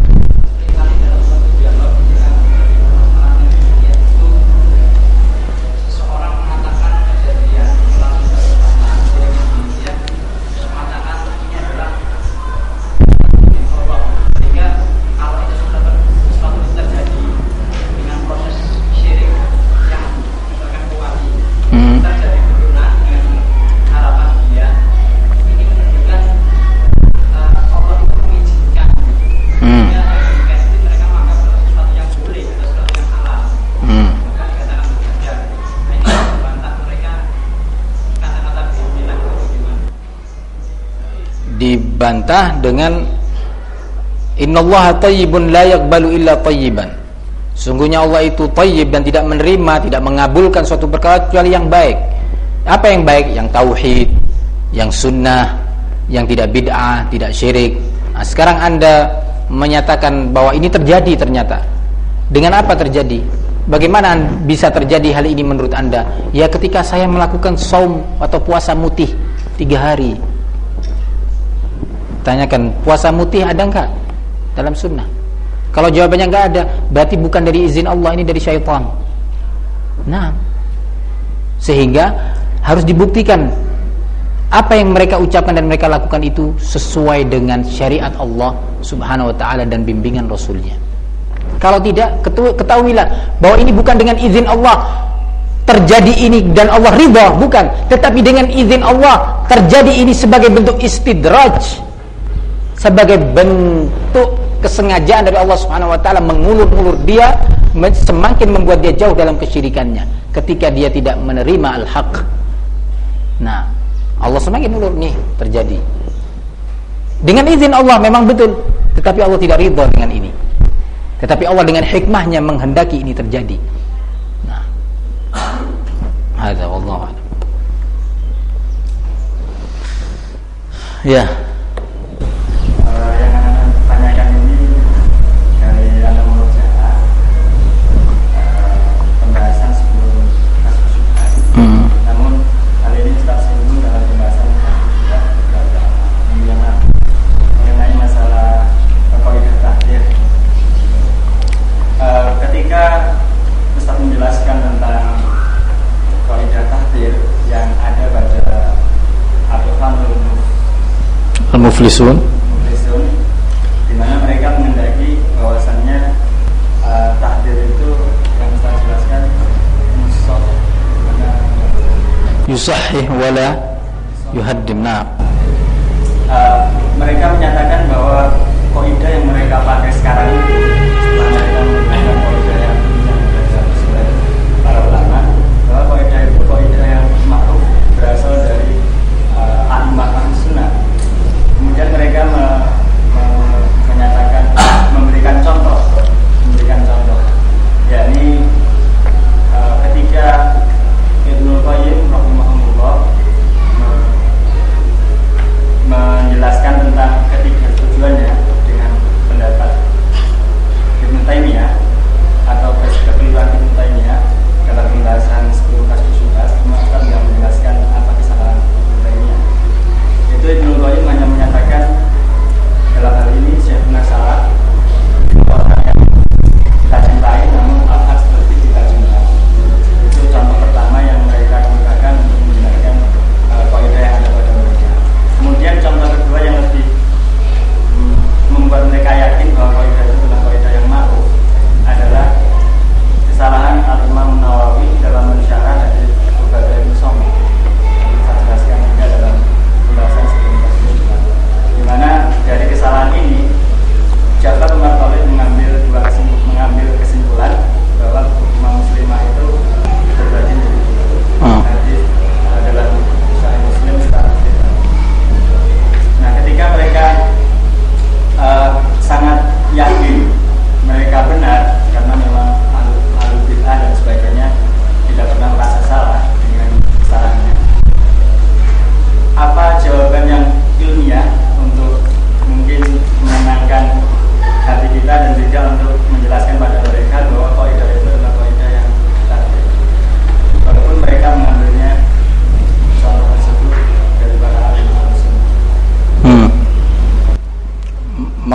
Dibantah dengan innallaha thayyibun la yaqbalu illa thayyiban. Sungguhnya Allah itu thayyib dan tidak menerima, tidak mengabulkan suatu perkara kecuali yang baik. Apa yang baik? Yang tauhid, yang sunnah, yang tidak bid'ah, tidak syirik. Nah, sekarang Anda menyatakan bahwa ini terjadi ternyata. Dengan apa terjadi? Bagaimana bisa terjadi hal ini menurut Anda? Ya ketika saya melakukan saum atau puasa mutih 3 hari. Tanyakan, puasa mutih ada enggak dalam sunnah? Kalau jawabannya enggak ada, berarti bukan dari izin Allah, ini dari syaitan. Nah, sehingga harus dibuktikan apa yang mereka ucapkan dan mereka lakukan itu sesuai dengan syariat Allah Subhanahu wa ta'ala dan bimbingan Rasulnya. Kalau tidak, ketahuilah bahwa ini bukan dengan izin Allah terjadi ini dan Allah ridha, bukan, tetapi dengan izin Allah terjadi ini sebagai bentuk istidraj, sebagai bentuk kesengajaan dari Allah Subhanahu wa ta'ala mengulur-ulur dia, semakin membuat dia jauh dalam kesyirikannya ketika dia tidak menerima al-haq. Nah, Allah semakin ulur, nih terjadi dengan izin Allah memang betul, tetapi Allah tidak ridha dengan ini, tetapi Allah dengan hikmahnya menghendaki ini terjadi. Nah, hadza wallahu a'lam. Ya, Muflisun, di mana mereka menghendaki bahwasannya takdir itu yang saya jelaskan yusahih wala yuhaddim. Mereka menyatakan bahwa kaidah yang mereka pakai sekarang itu, setelah mereka menggunakan kaidah yang belajar sesuai para ulama, bahwa kaidah itu kaidah yang ma'ruf, berasal dari a'imah sunnah. Kemudian mereka menyatakan, memberikan contoh, yakni ketika Ibnu Qayyim rahimahullah menjelaskan tentang ketiga tujuannya dengan pendapat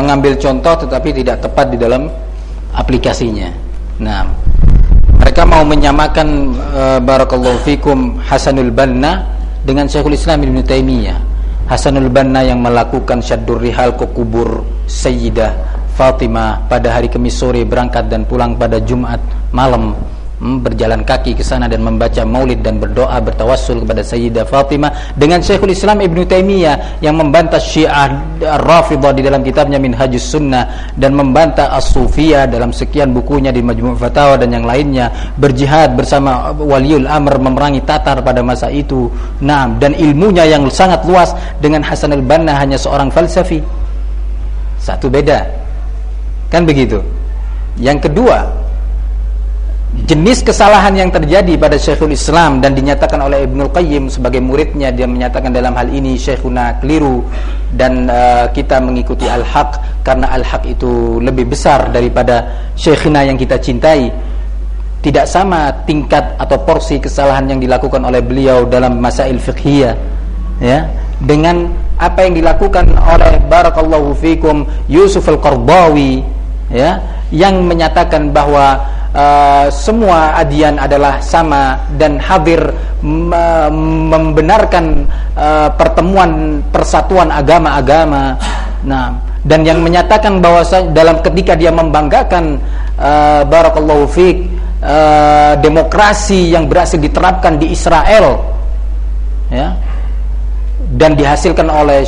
mengambil contoh tetapi tidak tepat di dalam aplikasinya. Nah, mereka mau menyamakan barakallahu fikum Hasanul Banna dengan Syekhul Islam Ibnu Taimiyah. Hasanul Banna yang melakukan syaddur rihal ke kubur Sayyidah Fatimah pada hari Kamis sore, berangkat dan pulang pada Jumat malam, berjalan kaki ke sana dan membaca maulid dan berdoa bertawassul kepada Sayyidah Fatimah, dengan Syekhul Islam Ibnu Taimiyah yang membantah Syiah Rafidhah di dalam kitabnya Minhajus Sunnah dan membantah As-Sufiyah dalam sekian bukunya di Majmu' Fatawa dan yang lainnya, berjihad bersama Waliul Amr memerangi Tatar pada masa itu. Nah, dan ilmunya yang sangat luas. Dengan Hasan al-Banna hanya seorang falsafi. Satu beda. Kan begitu. Yang kedua, jenis kesalahan yang terjadi pada Syekhul Islam dan dinyatakan oleh Ibnul Qayyim sebagai muridnya, dia menyatakan dalam hal ini Syekhuna keliru dan kita mengikuti al-haq karena al-haq itu lebih besar daripada Syekhina yang kita cintai. Tidak sama tingkat atau porsi kesalahan yang dilakukan oleh beliau dalam masail fiqhiyah, ya, dengan apa yang dilakukan oleh barakallahu fikum Yusuf Al-Qardawi, ya, yang menyatakan bahwa semua adian adalah sama dan hadir membenarkan pertemuan persatuan agama-agama. Nah, dan yang menyatakan bahwa dalam ketika dia membanggakan barakallahu fik demokrasi yang berhasil diterapkan di Israel, ya, dan dihasilkan oleh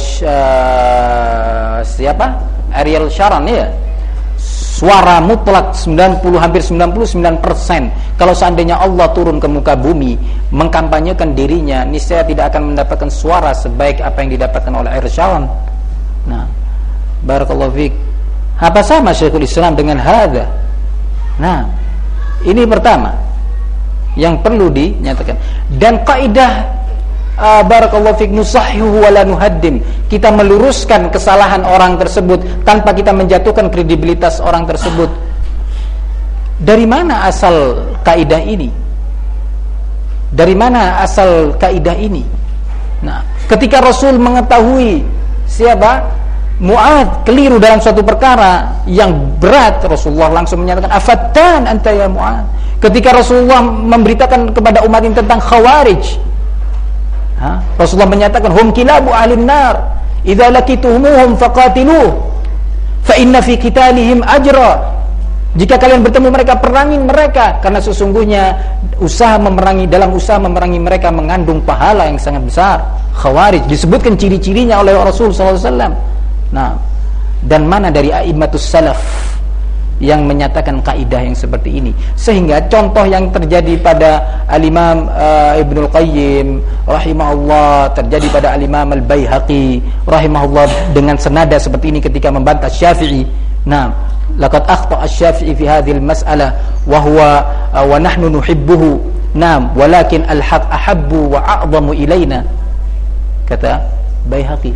siapa? Ariel Sharon, ya. Suara mutlak 90, hampir 99%. Kalau seandainya Allah turun ke muka bumi mengkampanyekan dirinya, niscaya tidak akan mendapatkan suara sebaik apa yang didapatkan oleh Irsyawan. Nah, barakallahu fiik. Apa sama Syekhul Islam dengan hadza? Nah, ini pertama yang perlu dinyatakan. Dan kaidah barakallahu fiik nusahhihu wa la nuhaddim, kita meluruskan kesalahan orang tersebut tanpa kita menjatuhkan kredibilitas orang tersebut. Dari mana asal kaidah ini? Dari mana asal kaidah ini? Nah, ketika Rasul mengetahui siapa Mu'adz keliru dalam suatu perkara yang berat, Rasulullah langsung menyatakan afattan anta ya Mu'adz. Ketika Rasulullah memberitakan kepada umat ini tentang Khawarij, Rasulullah menyatakan hum kilabu ahlin nar idza laqitumuhum faqatiluh fa inna fi qitalihim ajra. Jika kalian bertemu mereka, perangi mereka karena sesungguhnya dalam usaha memerangi mereka mengandung pahala yang sangat besar. Khawarij disebutkan ciri-cirinya oleh Rasul sallallahu alaihi wasallam. Nah, dan mana dari a'immatus salaf yang menyatakan kaidah yang seperti ini, sehingga contoh yang terjadi pada al-Imam Ibnul Qayyim rahimahullah, terjadi pada al-Imam Al-Baihaqi rahimahullah dengan senada seperti ini ketika membantah Syafi'i. Nah, laqad akhta'a Syafi'i fi hadhihi al-mas'alah wa huwa wa nahnu nuhibbuhu. Naam, walakin al-haq ahabbu wa a'zamu ilaina, kata Baihaqi.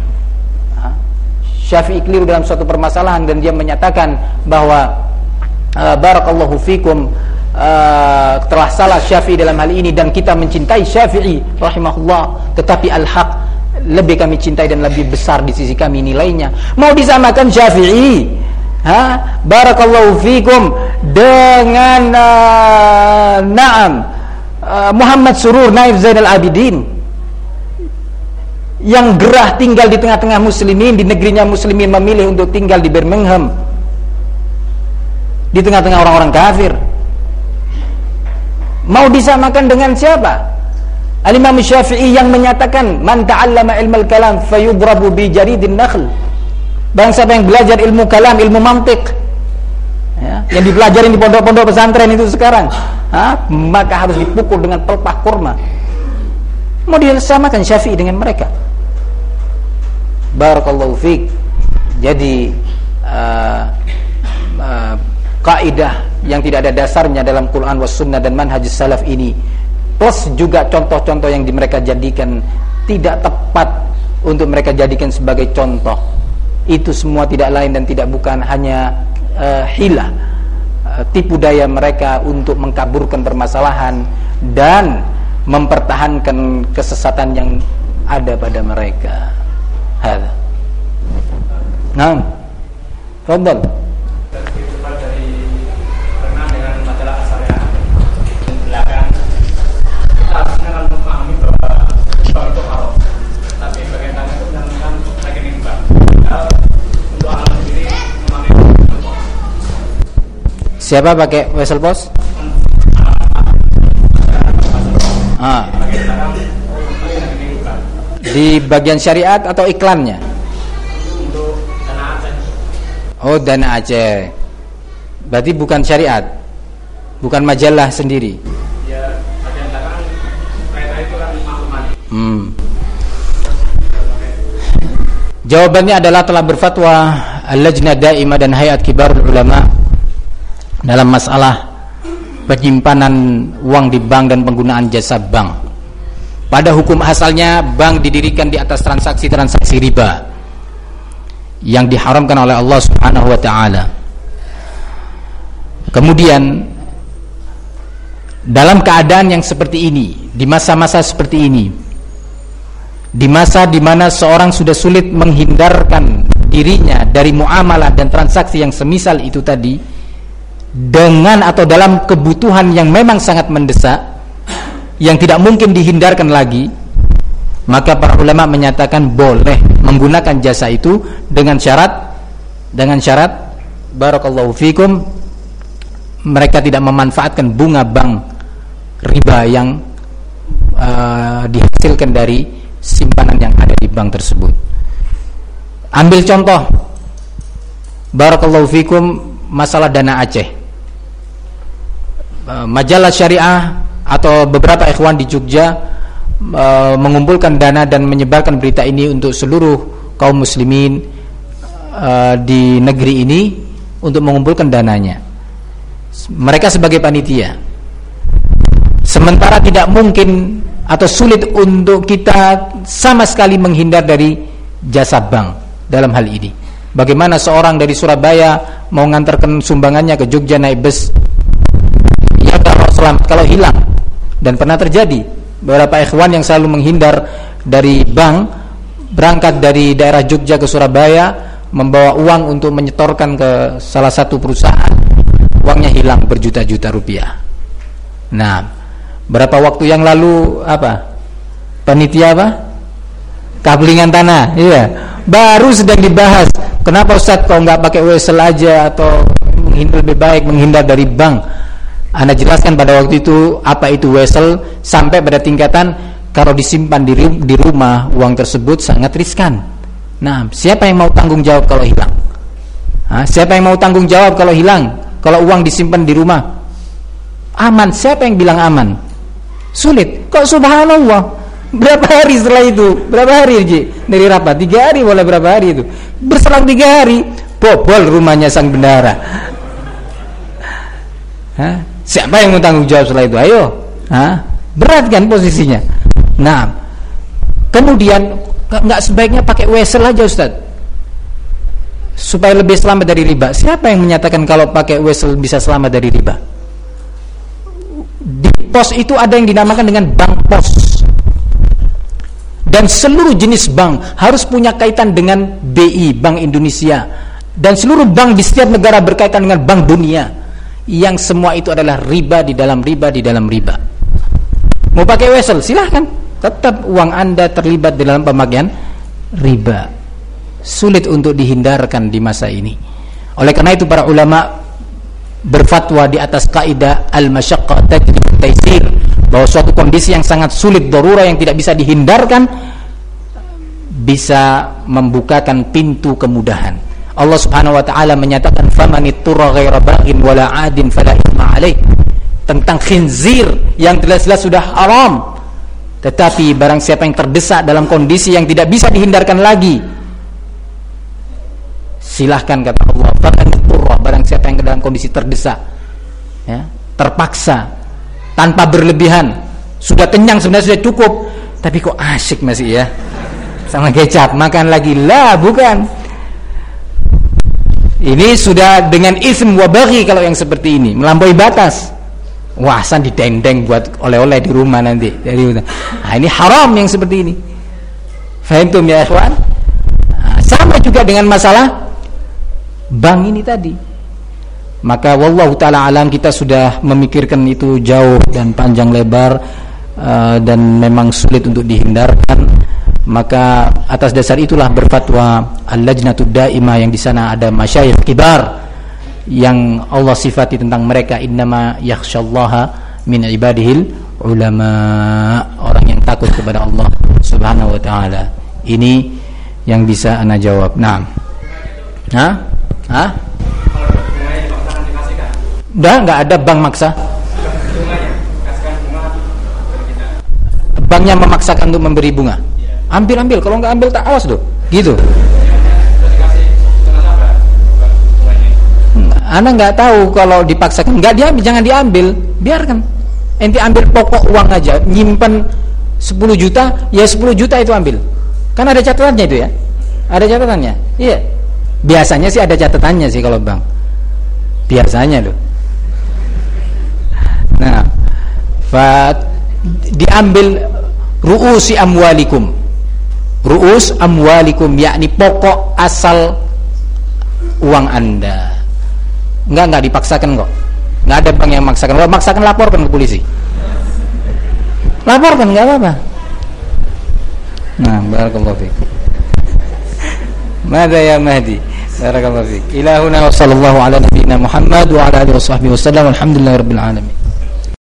Syafi'i keliru dalam suatu permasalahan dan dia menyatakan bahwa barakallahu fikum telah salah Syafi'i dalam hal ini dan kita mencintai Syafi'i rahimahullah, tetapi al-haq lebih kami cintai dan lebih besar di sisi kami nilainya. Mau disamakan Syafi'i barakallahu fikum dengan Muhammad Surur Naif Zainal Abidin yang gerah tinggal di tengah-tengah muslimin, di negerinya muslimin memilih untuk tinggal di Birmingham di tengah-tengah orang-orang kafir. Mau disamakan dengan siapa? Al-Imam Syafi'i yang menyatakan man ta'allama ilmal kalam fayudrabu bi jaridin nakhl. Barang siapa yang belajar ilmu kalam, ilmu mantik, ya, yang dipelajari di pondok-pondok pesantren itu sekarang, maka harus dipukul dengan pelepah kurma. Mau disamakan Syafi'i dengan mereka? Barakallahu fiik. Jadi kaidah yang tidak ada dasarnya dalam Quran was sunnah dan manhajus salaf ini, plus juga contoh-contoh yang mereka jadikan tidak tepat untuk mereka jadikan sebagai contoh, itu semua tidak lain dan tidak bukan hanya hilah, tipu daya mereka untuk mengkaburkan permasalahan dan mempertahankan kesesatan yang ada pada mereka. Nah, Fadhal. Dari pernah dengan majalah Asyariah belakang kita harusnya kan memahami bahwa bank itu haram, tapi bagaimana itu menentukan rekening bank. Untuk anak sendiri memakai wesel pos. Siapa pakai wesel pos? Di bagian syariat atau iklannya? Untuk dana Aceh. Oh, dana Aceh. Berarti bukan syariat, bukan majalah sendiri. Ya, bagian belakang kereta itu kan maklumat. Jawabannya adalah telah berfatwa Al-Lajnah Daimah dan Hayat Kibarul Ulama dalam masalah penyimpanan uang di bank dan penggunaan jasa bank. Pada hukum asalnya bank didirikan di atas transaksi-transaksi riba yang diharamkan oleh Allah Subhanahu wa taala. Kemudian dalam keadaan yang seperti ini, di masa-masa seperti ini, di masa di mana seorang sudah sulit menghindarkan dirinya dari muamalah dan transaksi yang semisal itu tadi, dengan atau dalam kebutuhan yang memang sangat mendesak, yang tidak mungkin dihindarkan lagi, maka para ulama menyatakan boleh menggunakan jasa itu dengan syarat barakallahu fikum, mereka tidak memanfaatkan bunga bank riba yang dihasilkan dari simpanan yang ada di bank tersebut. Ambil contoh barakallahu fikum masalah dana Aceh. Majalah Syariah atau beberapa ikhwan di Jogja mengumpulkan dana dan menyebarkan berita ini untuk seluruh kaum muslimin di negeri ini untuk mengumpulkan dananya. Mereka sebagai panitia. Sementara tidak mungkin atau sulit untuk kita sama sekali menghindar dari jasa bank dalam hal ini. Bagaimana seorang dari Surabaya mau ngantarkan sumbangannya ke Jogja naik bus, ya kalau hilang. Dan pernah terjadi beberapa ikhwan yang selalu menghindar dari bank, berangkat dari daerah Jogja ke Surabaya, membawa uang untuk menyetorkan ke salah satu perusahaan, uangnya hilang berjuta-juta rupiah. Nah, berapa waktu yang lalu panitia kablingan tanah, iya, baru sedang dibahas, kenapa Ustaz kok nggak pakai wesel aja atau lebih baik menghindar dari bank. Anda jelaskan pada waktu itu apa itu wesel, sampai pada tingkatan kalau disimpan di rumah uang tersebut sangat riskan. Nah, siapa yang mau tanggung jawab kalau hilang? Siapa yang mau tanggung jawab kalau hilang? Kalau uang disimpan di rumah aman, siapa yang bilang aman? Sulit. Kok subhanallah, berapa hari setelah itu? Berapa hari Ji? Dari rapat 3 hari, boleh berapa hari itu? Berselang 3 hari bobol rumahnya sang bendahara. Siapa yang mau tanggung jawab setelah itu? Ayo. Berat kan posisinya. Nah, kemudian nggak sebaiknya pakai wesel aja Ustaz supaya lebih selamat dari riba. Siapa yang menyatakan kalau pakai wesel bisa selamat dari riba? Di pos itu ada yang dinamakan dengan bank pos, dan seluruh jenis bank harus punya kaitan dengan BI, Bank Indonesia, dan seluruh bank di setiap negara berkaitan dengan Bank Dunia, yang semua itu adalah riba di dalam riba di dalam riba. Mau pakai wesel silahkan, tetap uang Anda terlibat di dalam pemakaian riba. Sulit untuk dihindarkan di masa ini. Oleh karena itu para ulama berfatwa di atas kaidah al-masyaqqah tajlib at-taysir, bahwa suatu kondisi yang sangat sulit, darurah yang tidak bisa dihindarkan, bisa membukakan pintu kemudahan. Allah Subhanahu wa taala menyatakan famanittura ghaira baghin wala 'adin fala ithma 'alaih, tentang khinzir yang jelas-jelas sudah haram. Tetapi barang siapa yang terdesak dalam kondisi yang tidak bisa dihindarkan lagi, silahkan, kata Allah, famanittura, barang siapa yang dalam kondisi terdesak, ya, terpaksa, tanpa berlebihan, sudah kenyang sebenarnya, sudah cukup, tapi kok asyik masih ya sama kecap, makan lagi, lah bukan. Ini sudah dengan ism wa baghi. Kalau yang seperti ini melampaui batas, wah san didendeng buat oleh-oleh di rumah nanti. Ini haram yang seperti ini. Fahimtum ya ikhwan? Sama juga dengan masalah bank ini tadi. Maka wallahu taala alam, kita sudah memikirkan itu jauh dan panjang lebar, dan memang sulit untuk dihindarkan. Maka atas dasar itulah berfatwa Al-Lajnatud Daimah, yang di sana ada masyayikh kibar yang Allah sifati tentang mereka, innama yakhsyallaha min ibadihil ulama, orang yang takut kepada Allah Subhanahu wa taala. Ini yang bisa ana jawab. Naam. Udah enggak ada bank maksa. Banknya memaksakan untuk memberi bunga. Ambil, kalau enggak ambil tak awas tuh. Gitu. Ana enggak tahu kalau dipaksakan. Enggak diambil, jangan diambil, biarkan. Ente ambil pokok uang aja, nyimpen 10 juta, ya 10 juta itu ambil. Kan ada catatannya itu ya. Ada catatannya. Iya. Biasanya sih ada catatannya sih kalau bank. Biasanya loh. Nah, diambil ru'usi amwalikum. Ru'us amwalikum, yakni pokok asal uang Anda. Enggak dipaksakan kok. Enggak ada bank yang memaksakan. Kalau memaksakan, laporkan ke polisi. Laporkan, enggak apa-apa. Nah, barakallahu fiik. Mada ya Mahdi? Barakallahu fiik. Ilahuna wa sallallahu ala nabiyyina Muhammad wa ala alihi washabbihi wasallam. Alhamdulillahirabbil alamin.